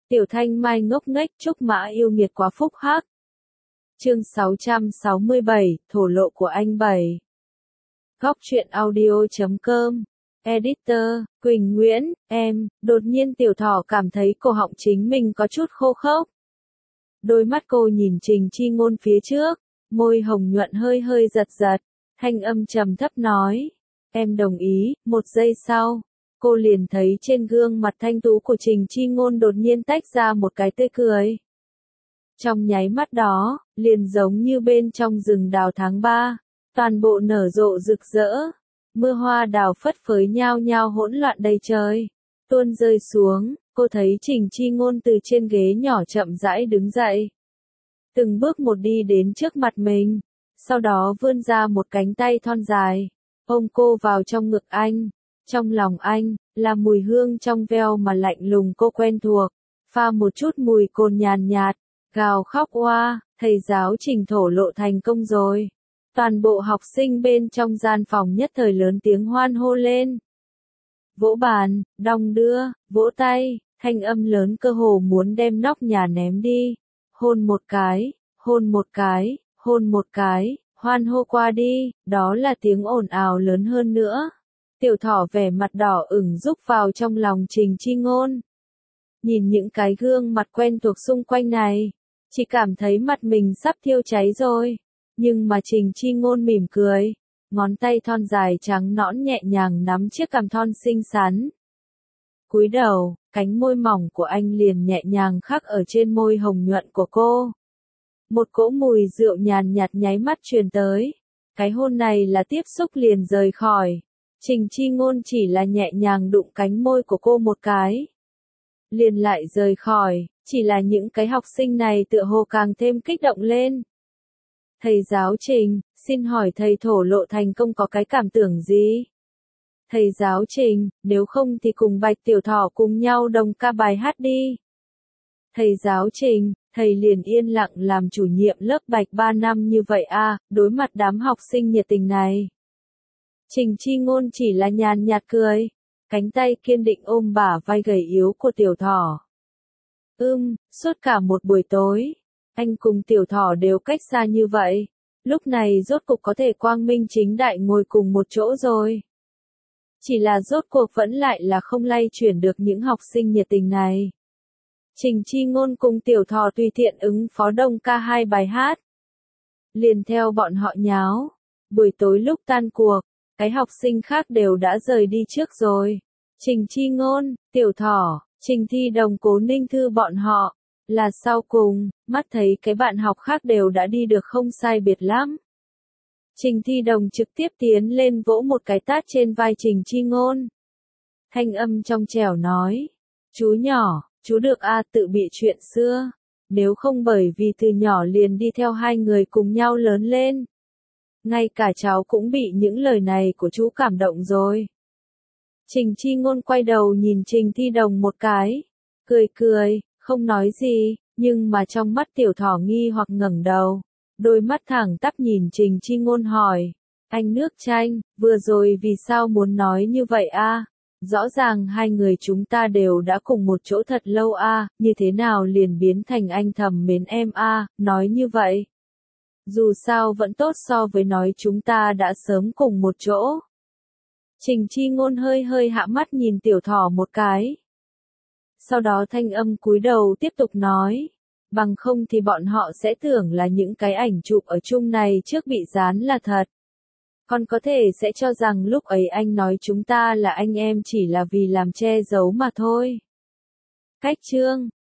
Tiểu Thanh Mai ngốc nghếch Trúc Mã yêu nghiệt quá phúc hắc. Chương 667, thổ lộ của anh Bảy. Góc truyện audio.com. Editor, Quỳnh Nguyễn, em, đột nhiên Tiểu Thỏ cảm thấy cổ họng chính mình có chút khô khốc. Đôi mắt cô nhìn Trình Chi Ngôn phía trước, môi hồng nhuận hơi hơi giật giật, thanh âm trầm thấp nói, em đồng ý. Một giây sau, cô liền thấy trên gương mặt thanh tú của Trình Chi Ngôn đột nhiên tách ra một cái tươi cười. Trong nháy mắt đó, liền giống như bên trong rừng đào tháng 3, toàn bộ nở rộ rực rỡ, mưa hoa đào phất phới nhao nhao hỗn loạn đầy trời, tuôn rơi xuống. Cô thấy Trình Chi Ngôn từ trên ghế nhỏ chậm rãi đứng dậy, từng bước một đi đến trước mặt mình, sau đó vươn ra một cánh tay thon dài, ôm cô vào trong ngực anh. Trong lòng anh, là mùi hương trong veo mà lạnh lùng cô quen thuộc, pha một chút mùi cồn nhàn nhạt, gào khóc oa, thầy giáo Trình thổ lộ thành công rồi. Toàn bộ học sinh bên trong gian phòng nhất thời lớn tiếng hoan hô lên. Vỗ bàn, đong đưa, vỗ tay, thanh âm lớn cơ hồ muốn đem nóc nhà ném đi. Hôn một cái, hôn một cái, hôn một cái, hoan hô qua đi, đó là tiếng ồn ào lớn hơn nữa. Tiểu Thỏ vẻ mặt đỏ ửng rúc vào trong lòng Trình Chi Ngôn. Nhìn những cái gương mặt quen thuộc xung quanh này, chỉ cảm thấy mặt mình sắp thiêu cháy rồi. Nhưng mà Trình Chi Ngôn mỉm cười, ngón tay thon dài trắng nõn nhẹ nhàng nắm chiếc cằm thon xinh xắn. Cúi đầu, cánh môi mỏng của anh liền nhẹ nhàng khắc ở trên môi hồng nhuận của cô. Một cỗ mùi rượu nhàn nhạt nháy mắt truyền tới. Cái hôn này là tiếp xúc liền rời khỏi. Trình Chi Ngôn chỉ là nhẹ nhàng đụng cánh môi của cô một cái, liền lại rời khỏi. Chỉ là những cái học sinh này tựa hồ càng thêm kích động lên. Thầy giáo Trình, xin hỏi thầy thổ lộ thành công có cái cảm tưởng gì? Thầy giáo Trình, nếu không thì cùng Bạch Tiểu Thỏ cùng nhau đồng ca bài hát đi. Thầy giáo Trình, thầy liền yên lặng làm chủ nhiệm lớp Bạch 3 năm như vậy à, đối mặt đám học sinh nhiệt tình này. Trình Chi Ngôn chỉ là nhàn nhạt cười, cánh tay kiên định ôm bả vai gầy yếu của Tiểu Thỏ. Suốt cả một buổi tối, anh cùng Tiểu Thỏ đều cách xa như vậy, lúc này rốt cục có thể quang minh chính đại ngồi cùng một chỗ rồi. Chỉ là rốt cuộc vẫn lại là không lay chuyển được những học sinh nhiệt tình này. Trình Chi Ngôn cùng Tiểu Thỏ tùy tiện ứng phó đồng ca 2 bài hát, liền theo bọn họ nháo. Buổi tối lúc tan cuộc, cái học sinh khác đều đã rời đi trước rồi. Trình Chi Ngôn, Tiểu Thỏ, Trình Thi Đồng, Cố Ninh Thư bọn họ là sau cùng. Mắt thấy cái bạn học khác đều đã đi được không sai biệt lắm, Trình Thi Đồng trực tiếp tiến lên vỗ một cái tát trên vai Trình Chi Ngôn. Thanh âm trong trẻo nói, chú nhỏ, chú được tự bị chuyện xưa. Nếu không bởi vì từ nhỏ liền đi theo hai người cùng nhau lớn lên, ngay cả cháu cũng bị những lời này của chú cảm động rồi. Trình Chi Ngôn quay đầu nhìn Trình Thi Đồng một cái, cười cười, không nói gì, nhưng mà trong mắt Tiểu Thỏ nghi hoặc ngẩng đầu, đôi mắt thẳng tắp nhìn Trình Chi Ngôn hỏi, anh Nước Chanh, vừa rồi vì sao muốn nói như vậy a? Rõ ràng hai người chúng ta đều đã cùng một chỗ thật lâu a, như thế nào liền biến thành anh thầm mến em a, nói như vậy. Dù sao vẫn tốt so với nói chúng ta đã sớm cùng một chỗ. Trình Chi Ngôn hơi hơi hạ mắt nhìn Tiểu Thỏ một cái. Sau đó thanh âm cúi đầu tiếp tục nói, bằng không thì bọn họ sẽ tưởng là những cái ảnh chụp ở chung này trước bị dán là thật. Còn có thể sẽ cho rằng lúc ấy anh nói chúng ta là anh em chỉ là vì làm che giấu mà thôi. Cách chương